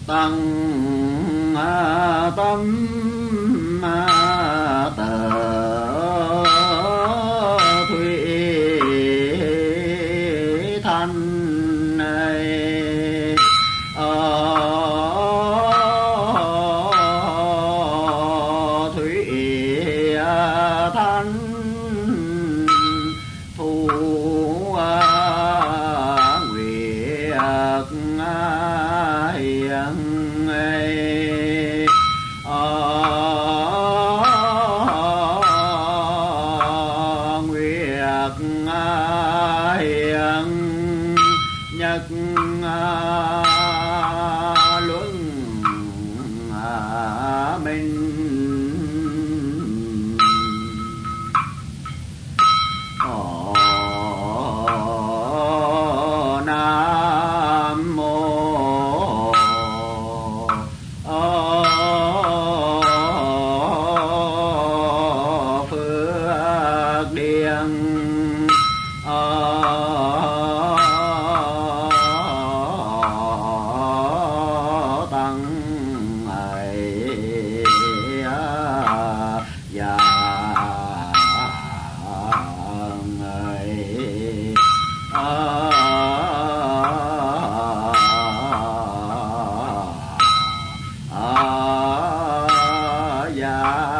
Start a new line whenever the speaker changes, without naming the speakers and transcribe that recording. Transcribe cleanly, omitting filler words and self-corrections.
tăng tâm tờ thủy thanh thủy thanh thu nguyệt hiền nguyệt hiền nhất luân minh nam mô Phước Điền tăng ấy và dạ